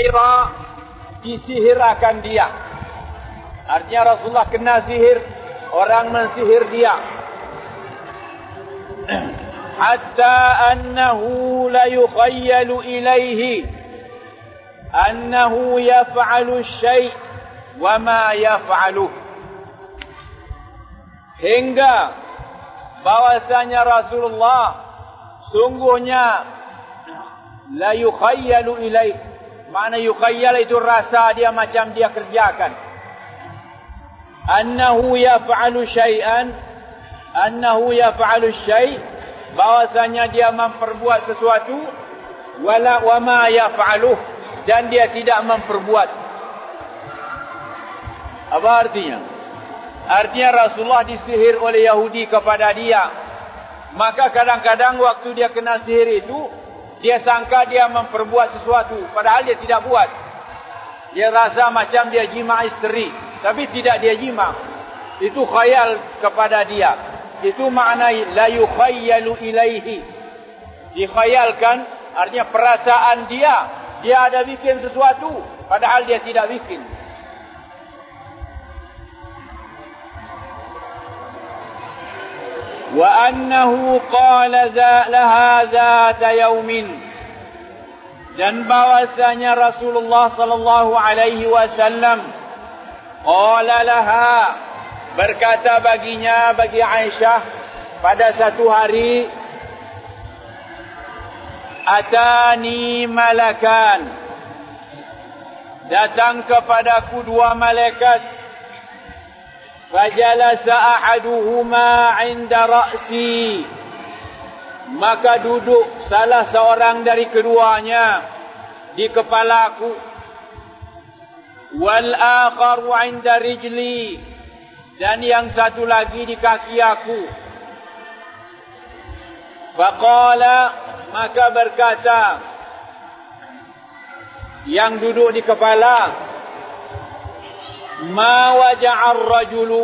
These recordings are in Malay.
disihir akan dia. Artinya Rasulullah kena sihir, orang mensihir dia. Hatta annahu la yukhayyalu ilaihi annahu yaf'alu syai' wa ma yaf'alu. Hingga bahwasanya Rasulullah sungguhnya la yukhayyalu ilaihi. Makna yukhayyal itu rasa dia macam dia kerjakan. Annahu yaf'alu syai'an, annahu yaf'alu syai', bahwasanya dia memperbuat sesuatu, wa ma yaf'aluh, dan dia tidak memperbuat. Apa artinya? Artinya Rasulullah disihir oleh Yahudi kepada dia. Maka kadang-kadang waktu dia kena sihir itu, dia sangka dia memperbuat sesuatu, padahal dia tidak buat. Dia rasa macam dia jima isteri, tapi tidak dia jima. Itu khayal kepada dia. Itu makna la yukhayyalu ilaihi. Dikhayalkan, artinya perasaan dia ada bikin sesuatu, padahal dia tidak bikin. Wa annahu qala laha zata yaumin, dan bahwasanya Rasulullah sallallahu alaihi wasallam qala laha, berkata baginya, bagi Aisyah, pada satu hari, atani malakan, datang kepadaku dua malaikat. Fajalasa ahaduhuma 'inda ra'si, maka duduk salah seorang dari keduanya di kepalaku. Wal akharu 'inda rijli, dan yang satu lagi di kaki aku. Faqala, maka berkata yang duduk di kepala, ma waja'ar rajulu,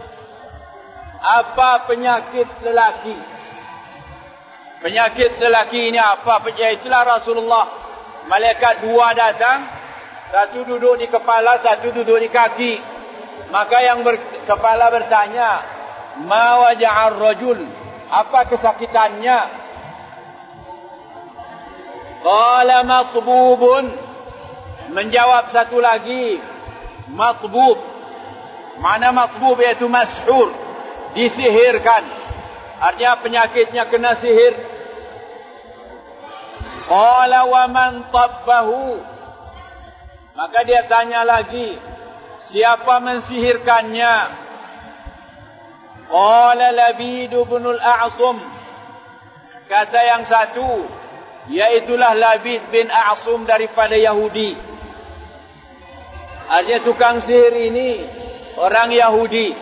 apa penyakit lelaki? Penyakit lelaki ini apa? Itulah Rasulullah. Malaikat dua datang, satu duduk di kepala, satu duduk di kaki. Maka yang kepala bertanya, ma waja'ar rajul, apa kesakitannya? Qala matbubun, menjawab satu lagi, matbub. Mana matbub, iaitu mashur, disihirkan. Artinya penyakitnya kena sihir. Qala wa man tabbahu, maka dia tanya lagi, siapa mensihirkannya? Qala Labid bin al-A'sum, kata yang satu, iaitulah Labid bin A'sum daripada Yahudi. Artinya tukang sihir ini orang Yahudi.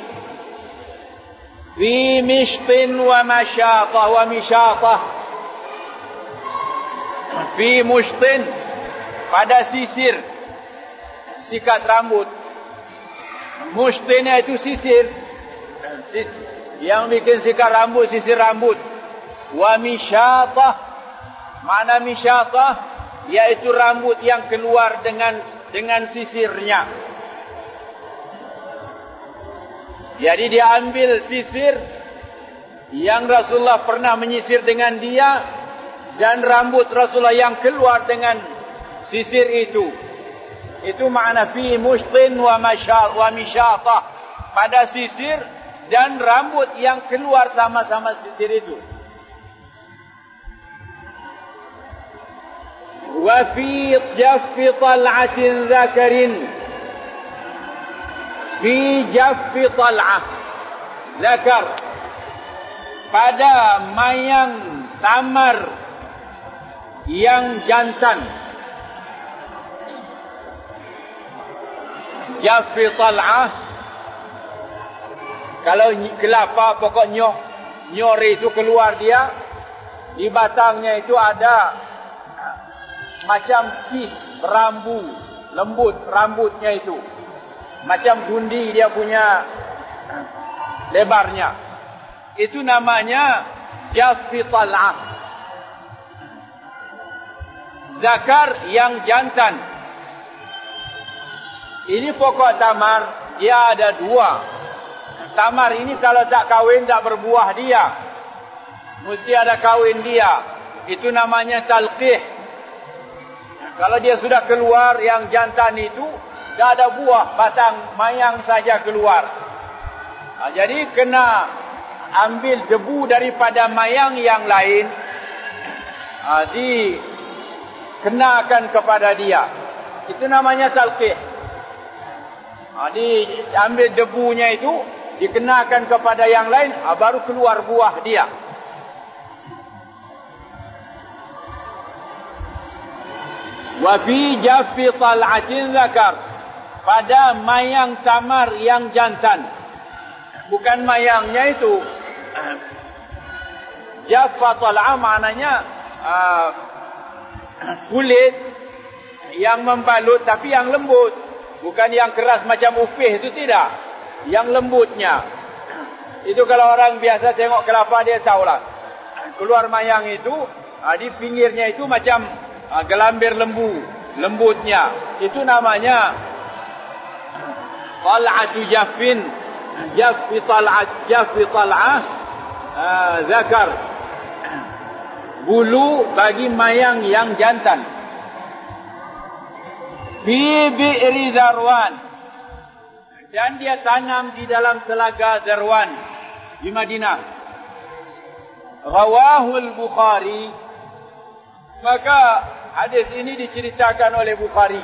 Fi mishtin wa masyatah wa mishatah. Fi mushtin, pada sisir, sikat rambut. Mushtin itu sisir, yang bikin sikat rambut, sisir rambut. Wa mishatah, mana mishatah? Yaitu rambut yang keluar dengan sisirnya. Jadi dia ambil sisir yang Rasulullah pernah menyisir dengan dia, dan rambut Rasulullah yang keluar dengan sisir itu. Itu makna fi mushtin wa mishatah, pada sisir dan rambut yang keluar sama-sama sisir itu. Wa fi jaffi tal'atin zakarin, fi jaffi tal'ah zakar, pada mayang tamar yang jantan. Jaffi tal'ah, kalau kelapa pokok nyor itu keluar dia, di batangnya itu ada macam kis berambu, lembut rambutnya itu, macam gundi dia punya lebarnya. Itu namanya jaffi tal'ah, zakar yang jantan. Ini pokok tamar, dia ada dua. Tamar ini kalau tak kahwin tak berbuah dia. Mesti ada kahwin dia. Itu namanya talqih. Kalau dia sudah keluar, yang jantan itu tak ada buah, batang mayang saja keluar. Jadi kena ambil debu daripada mayang yang lain, dikenakan kepada dia. Itu namanya talqih. Diambil debunya itu, dikenakan kepada yang lain, baru keluar buah dia. Wa fi jaffi tal'atin zakar, pada mayang tamar yang jantan. Bukan mayangnya itu. Jaffa tal'a maknanya kulit yang membalut tapi yang lembut. Bukan yang keras macam upih itu, tidak. Yang lembutnya. Itu kalau orang biasa tengok kelapa dia tahulah. Keluar mayang itu, di pinggirnya itu macam gelambir lembu, lembutnya. Itu namanya tal'atu jaffin, jaffi tal'ah zakar, bulu bagi mayang yang jantan. Fi bi'ri Zarwan, dan dia tanam di dalam telaga Zarwan di Madinah. Rawahul Bukhari, maka hadis ini diceritakan oleh Bukhari.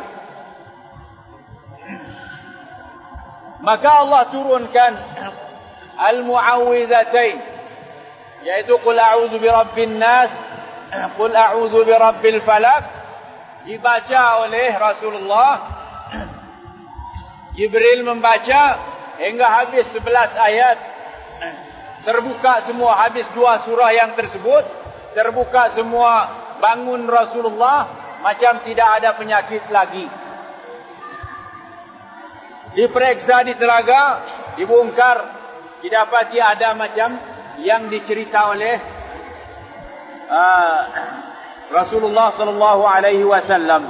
Maka Allah turunkan al-mu'awwidhatain, yaitu qul a'udzu birabbin nas, qul a'udzu birabbil falaq, dibaca oleh Rasulullah. Jibril membaca hingga habis 11 ayat. Terbuka semua, habis 2 surah yang tersebut, terbuka semua, bangun Rasulullah macam tidak ada penyakit lagi. Diperiksa di telaga, dibongkar, didapati ada macam yang dicerita oleh Rasulullah sallallahu alaihi wasallam.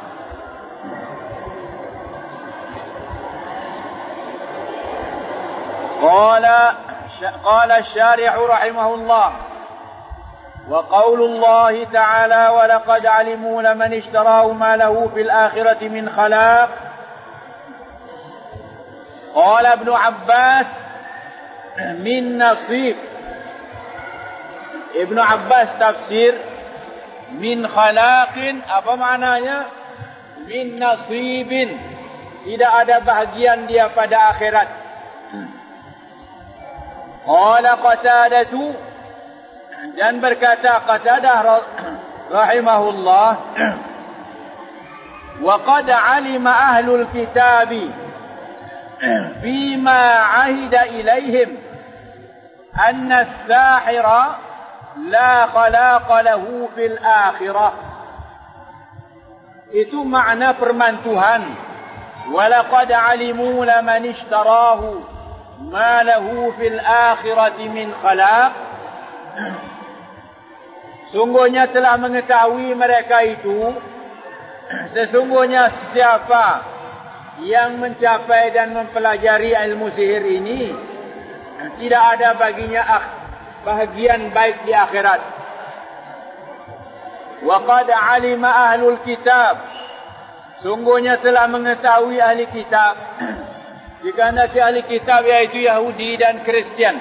قال الشارح رحمه الله: وقول الله تعالى ولقد علموا لمن اشتراه ما له في الآخرة من خلاق. قال ابن عباس من نصيب. Ibnu Abbas tafsir min khalaqin, apa maknanya? Min nasibin, tidak ada bahagian dia pada akhirat. Qala Qatadatu, dan berkata Qatadah rahimahullah, wa qad alima ahlul kitabi bima ahida ilaihim anna as-sahira la khalaqa lahu fil akhirah. Itu makna permantuhan. Walaqad alimu laman ishtarahu ma lahu fil akhirati min khalaq. Sungguhnya telah mengetahui mereka itu, sesungguhnya siapa yang mencapai dan mempelajari ilmu sihir ini, tidak ada baginya bahagian baik di akhirat. Wa qad alima ahlul kitab, sungguhnya telah mengetahui ahli kitab. Dikandaki ahli kitab yaitu Yahudi dan Kristian.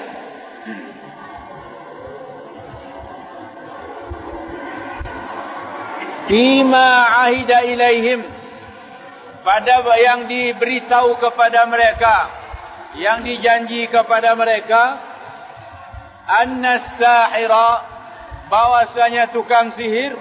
Bima ahida ilaihim, pada yang diberitahu kepada mereka, yang dijanji kepada mereka, anna as-sahira, bahwasanya tukang sihir,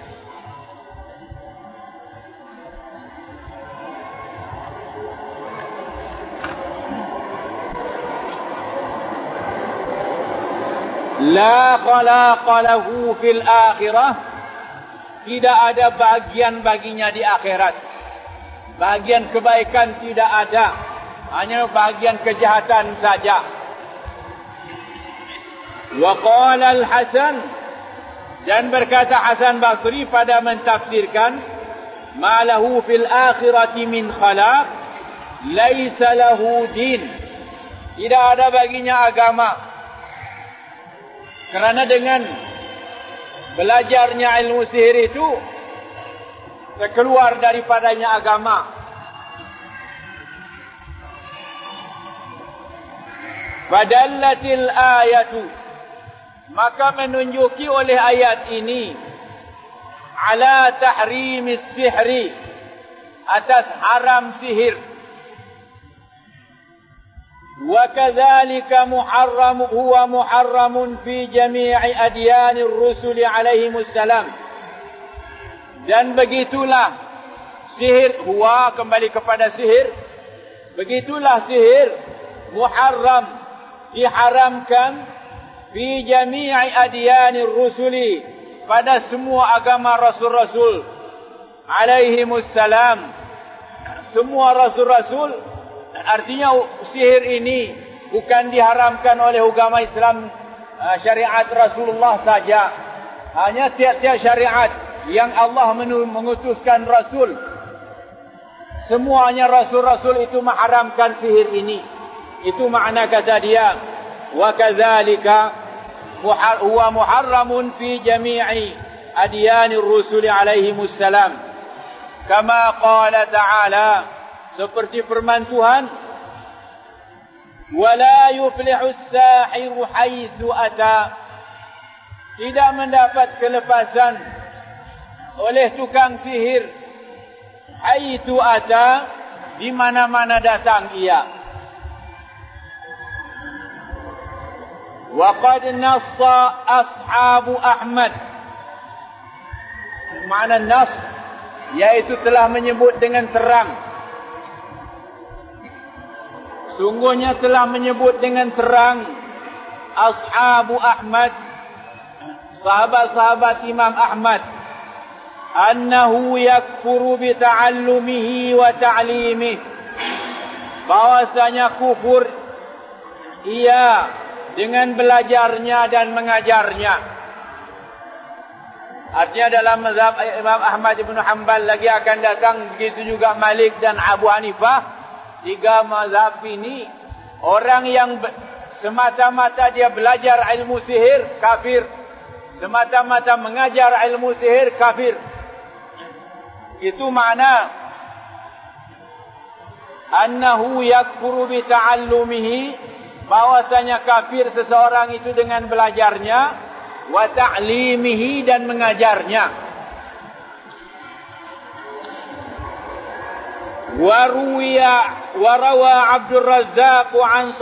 la khalaqa lahu fil akhirah, tidak ada bagian baginya di akhirat. Bagian kebaikan tidak ada, hanya bagian kejahatan saja. Wa qala al-Hasan, dan berkata Hasan Basri pada mentafsirkan ma lahu fil akhirati min khalaq, laisa lahu din, tidak ada baginya agama. Kerana dengan belajarnya ilmu sihir itu terkeluar daripadanya agama. Fadallatil ayatu, maka menunjuki oleh ayat ini ala tahrimis sihri, atas haram sihir. Wa kadzalika huwa muharramun fi jami'i adyanir rusuli alaihimus salam. Dan begitulah sihir, huwa kembali kepada sihir, begitulah sihir muharram, diharamkan fi jami'i adyanir rusuli, pada semua agama rasul-rasul alaihimus salam. Semua rasul-rasul, artinya sihir ini bukan diharamkan oleh agama Islam, syariat Rasulullah saja. Hanya tiap-tiap syariat yang Allah mengutuskan rasul, semuanya rasul-rasul itu mengharamkan sihir ini. Itu makna kata dia, wa kadzalika huwa muharramun fi jami'i adyanir rusuli alaihimus salam. Kama qala ta'ala, seperti firman Tuhan, wala yuflihu as-sahiru haitsu ata, tidak mendapat kelepasan oleh tukang sihir haitsu ata, di mana-mana datang ia. Wa qad nassa ashabu Ahmad, makna nas yaitu telah menyebut dengan terang, sungguhnya telah menyebut dengan terang ashabu Ahmad, sahabat-sahabat Imam Ahmad, annahu yakfuru bi ta'allumihi wa ta'limihi, bahwasanya kufur ia dengan belajarnya dan mengajarnya. Artinya dalam mazhab Imam Ahmad Ibn Hanbal lagi akan datang, begitu juga Malik dan Abu Hanifah. Tiga mazhab ini, orang yang semata-mata dia belajar ilmu sihir, kafir. Semata-mata mengajar ilmu sihir, kafir. Itu makna annahu yakfuru bi ta'allumihi, bahwasanya kafir seseorang itu dengan belajarnya, wa ta'limihi, dan mengajarnya. Wa rawa Abdul Razzaq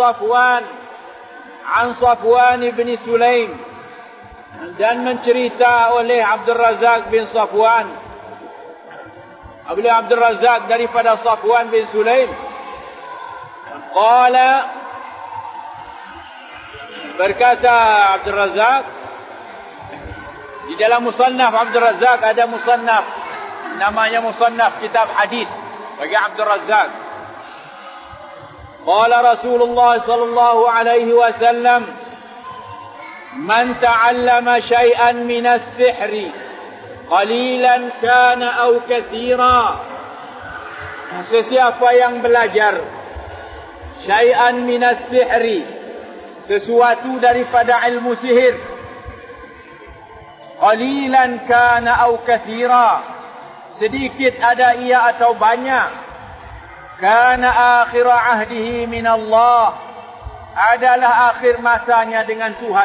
an Safwan ibn Sulaim, dan mencerita oleh Abdul Razzaq bin Safwan, beliau Abdul Razzaq daripada Safwan bin Sulaim, qala, berkata Abdul Razzaq, di dalam musannaf Abdul Razzaq ada musannaf namanya musannaf kitab hadis bagi Abdul Razzaq. Qala Rasulullah sallallahu alaihi wasallam, man ta'allama shay'an min as-sihri qalilan kana aw katsira, sesiapa yang belajar syai'an min as-sihri, sesuatu daripada ilmu sihir, qalilan kana aw kathira, sedikit ada ia atau banyak, kana akhir ahdihi min Allah, adalah akhir masanya dengan Tuhan.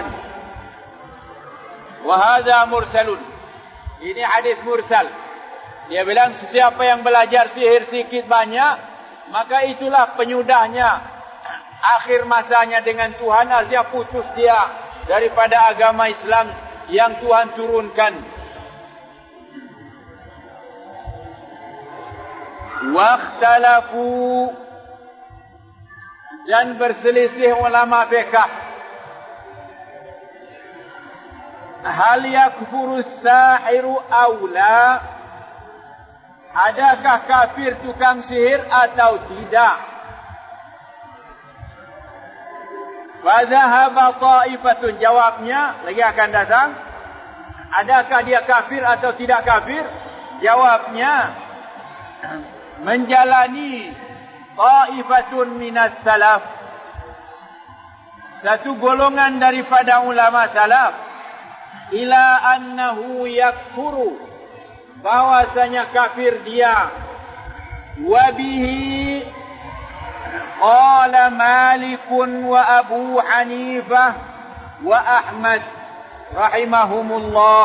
Wa hadha mursalun, ini hadis mursal. Dia bilang sesiapa yang belajar sihir sedikit banyak, maka itulah penyudahnya, akhir masanya dengan Tuhan, artinya putus dia daripada agama Islam yang Tuhan turunkan. Wakhtalafu, dan berselisih ulama fiqh, hal yakfuru sahiru aula, adakah kafir tukang sihir atau tidak? Fadhahaba ta'ifatun, jawabnya lagi akan datang, adakah dia kafir atau tidak kafir? Jawabnya, menjalani ta'ifatun minas salaf, satu golongan daripada ulama salaf, ila annahu yakfuru, bahwasanya kafir dia. Wa bihi qala Malik wa Abu Hanifah wa Ahmad rahimahumullah.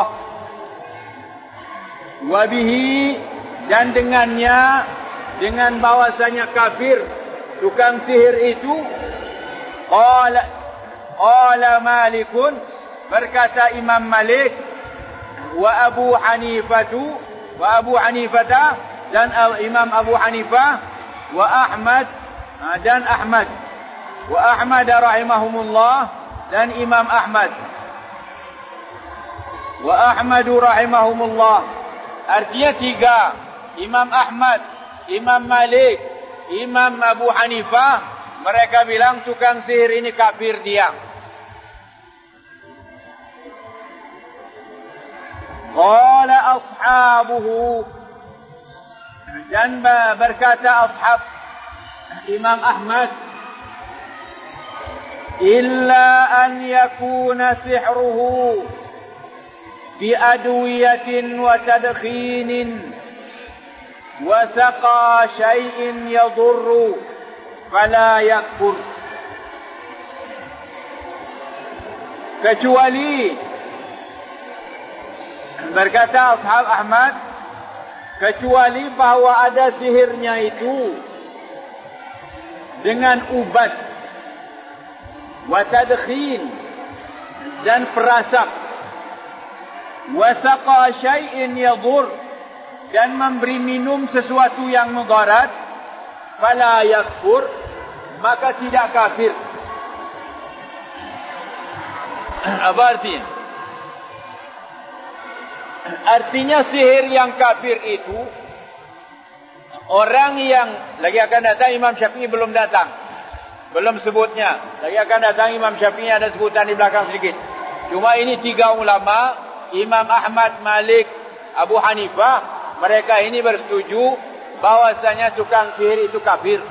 Wa bihi, dan dengannya, dengan bahwasanya kafir tukang sihir itu, qala Malikun, berkata Imam Malik, wa Abu Hanifah, dan Imam Abu Hanifah, wa Ahmad, dan Ahmad, wa Ahmad rahimahumullah, dan Imam Ahmad, wa Ahmad rahimahumullah. Artinya tiga, Imam Ahmad, Imam Malik, Imam Abu Hanifah, mereka bilang tukang sihir ini kafir dia. Qala ashabuhu, dan berkata ashab Imam Ahmad, illa an yakuna sihruhu bi adwiyatin wa tadkhinin wa saqa shay'in yadurru fala yakfur. Kecuali, berkata ashab Ahmad, kecuali bahawa ada sihirnya itu dengan ubat, wa tadkhin, dan perasap, wa saqa syai'in yadur, dan memberi minum sesuatu yang mudarat, fala yakfur, maka tidak kafir. Apa artinya? Artinya sihir yang kafir itu, orang yang, lagi akan datang Imam Syafi'i belum datang, belum sebutnya, lagi akan datang Imam Syafi'i, ada sebutan di belakang sedikit. Cuma ini tiga ulama, Imam Ahmad, Malik, Abu Hanifah, mereka ini bersetuju bahwasanya tukang sihir itu kafir.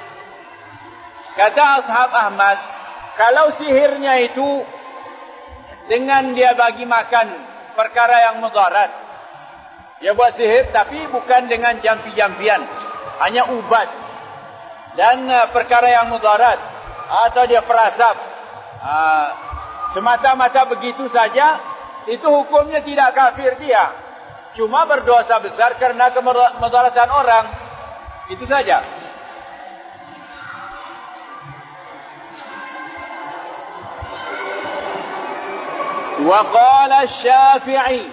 Kata ashab Ahmad, kalau sihirnya itu dengan dia bagi makan perkara yang mudarat, dia buat sihir tapi bukan dengan jampi-jampian, hanya ubat dan perkara yang mudarat, atau dia perasap, semata-mata begitu saja, itu hukumnya tidak kafir dia, cuma berdosa besar karena kemudaratan orang, itu saja. Wa qala Syafi'i,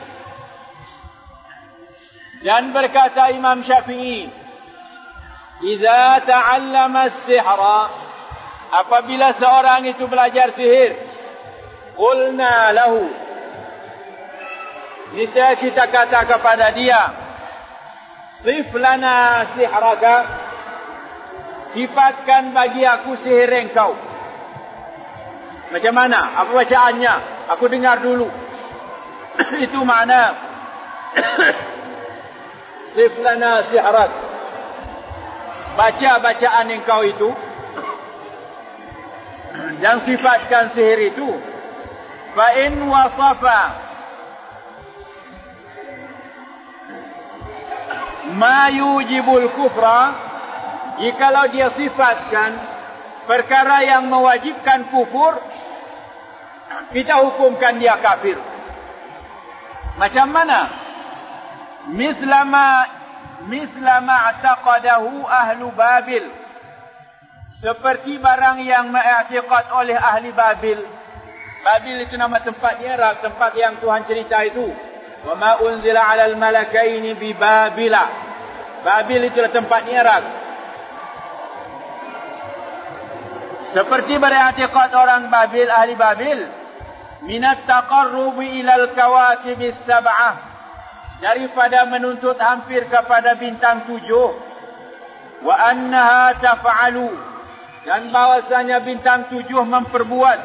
dan berkata Imam Syafi'i, idza ta'allama as-sihra, apabila seorang itu belajar sihir, qulna lahu, niscaya kita kata kepada dia, sif lana sihraka, sifatkan bagi aku sihir engkau. Macam mana? Apa bacaannya? Aku dengar dulu. Itu makna sif lana sihrak. Baca bacaan engkau itu dan sifatkan sihir itu. Fa in wasafa ma yujibul kufra, jikalau dia sifatkan perkara yang mewajibkan kufur, kita hukumkan dia kafir. Macam mana? Mislama i'taqadahu ahlu Babil, seperti barang yang mengiktikad oleh ahli Babil. Babil itu nama tempat Iraq, tempat yang Tuhan cerita itu. Wa ma unzila 'alal malakaini bi Babila. Babil itu tempat Iraq. Seperti beriktikad orang Babil, ahli Babil, minat taqarrubi ilal kawakibis sab'ah, daripada menuntut hampir kepada bintang 7, wa annaha taf'alu, dan bahwasanya bintang 7 memperbuat,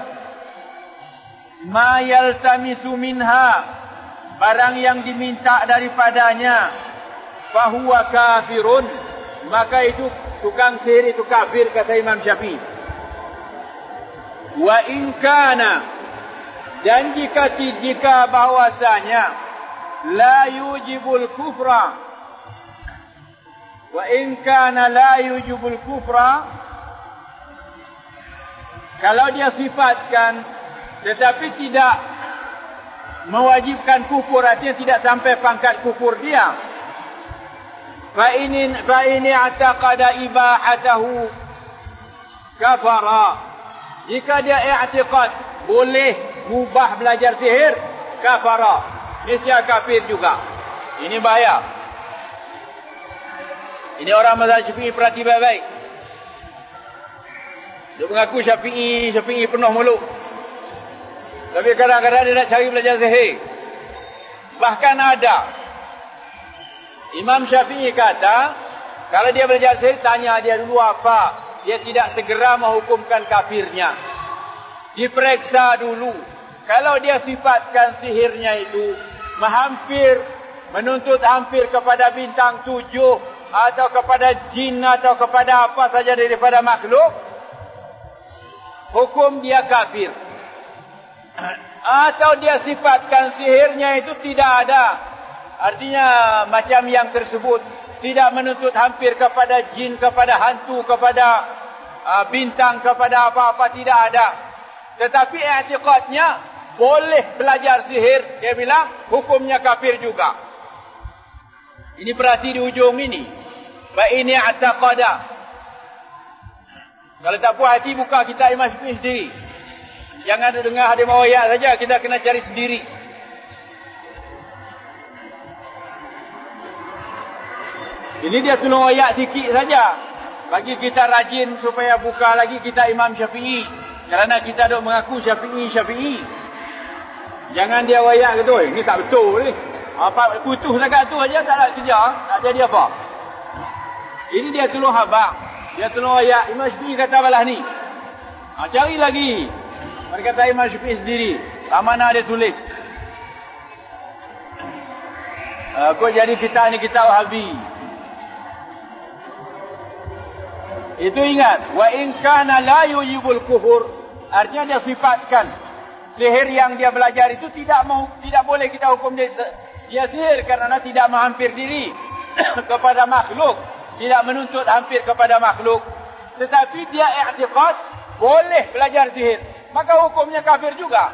ma yaltamisu minha, barang yang diminta daripadanya, fahuwa kafirun, maka itu tukang sihir itu kafir, kata Imam Syafi'i. Wa in kana, dan jika bahwasanya la yujibul kufra, wa in kana la yujibul kufra, kalau dia sifatkan tetapi tidak mewajibkan kufur, artinya tidak sampai pangkat kufur dia. Fa ini i'taqada ibahatahu kafara. Jika dia i'tiqad boleh mubah belajar sihir, kafara, niscaya kafir juga. Ini bahaya. Ini orang mazhab Syafi'i, perhati baik-baik. Dia mengaku Syafi'i penuh mulut, tapi kadang-kadang dia nak cari belajar sihir. Bahkan ada Imam Syafi'i kata, kalau dia belajar sihir, tanya dia dulu apa. Dia tidak segera menghukumkan kafirnya. Diperiksa dulu. Kalau dia sifatkan sihirnya itu menuntut hampir kepada bintang 7, atau kepada jin, atau kepada apa saja daripada makhluk, hukum dia kafir. Atau dia sifatkan sihirnya itu tidak ada, artinya macam yang tersebut, tidak menuntut hampir kepada jin, kepada hantu, kepada bintang, kepada apa-apa, tidak ada. Tetapi i'tiqadnya boleh belajar sihir, dia bilang hukumnya kafir juga. Ini perhati di ujung ini. Fa ini i'taqada. Kalau tak puas hati, buka kitab Imam Syafi'i sendiri. Jangan dengar hadis riwayat saja, kita kena cari sendiri. Ini dia tulis ayat sikit saja, bagi kita rajin supaya buka lagi kita Imam Syafi'i. Kerana kita dok mengaku Syafi'i. Jangan dia wayak kata, ini tak betul ni. Apa putus dekat tu aja tak ada kerja, tak jadi apa. Ini dia tulis habaq. Dia tulis ayat Imam Syafi'i kata balah ni. Cari lagi. Berkata Imam Syafi'i sendiri. Mana dia tulis. Kau jadi kita ni kita Wahabi. Itu ingat, wa in kana la yujibul kufur, artinya dia sifatkan sihir yang dia belajar itu tidak boleh kita hukum dia sihir, kerana tidak menghampir diri kepada makhluk, tidak menuntut hampir kepada makhluk. Tetapi dia i'tiqad boleh belajar sihir, maka hukumnya kafir juga.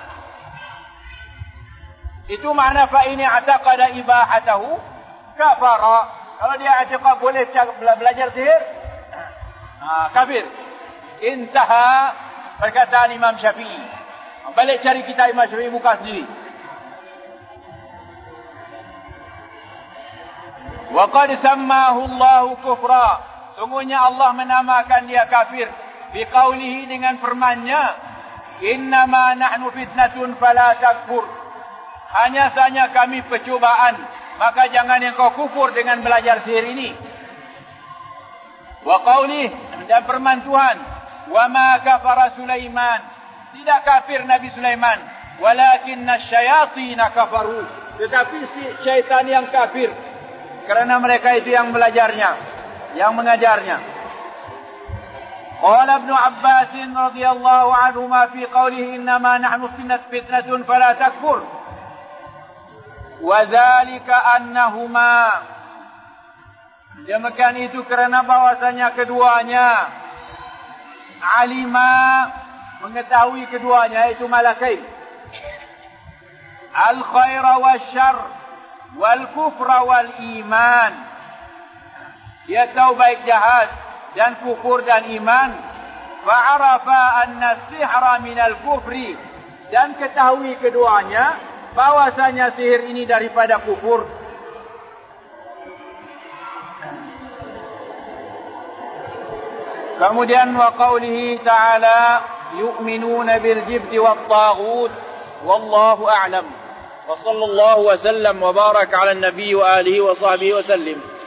Itu makna fa ini i'taqada ibahatahu kafara. Kalau dia i'tiqad boleh belajar sihir, kafir. Intaha perkataan Imam Syafi'i. Balik cari kitab Imam Syafi'i, buka sendiri. Wa qad sammahu Allahu kufra. Sungguhnya Allah menamakan dia kafir biqaulihi, dengan firman-Nya, innama nahnu fitnatun fala takfur. Hanya saja kami percubaan, maka jangan engkau kufur dengan belajar sihir ini. Wa qaulih, dan firman Tuhan, wa ma kafara Sulaiman, tidak kafir Nabi Sulaiman, walakinna syayatin kafaru, tetapi syaitan yang kafir, kerana mereka itu yang belajarnya, yang mengajarnya. Qala Ibnu Abbas radhiyallahu anhuma fi qawlihi innama nahnu fitnatun fala takfur, wa dzalika annahuma, demikian itu kerana bahwasanya keduanya alima, mengetahui keduanya, iaitu malakai, al khaira wasyarr wal kufra wal iman, dia tahu baik jahat dan kufur dan iman. Fa'arafa anna sihra minal kufri, dan ketahui keduanya bahwasanya sihir ini daripada kufur. Kemudian wa qawlihi ta'ala yu'minuna bil jibti wat taghut wallahu a'lam. Wa sallallahu wa sallam wa baraka ala an-nabiy wa alihi wa sahbihi wa sallim.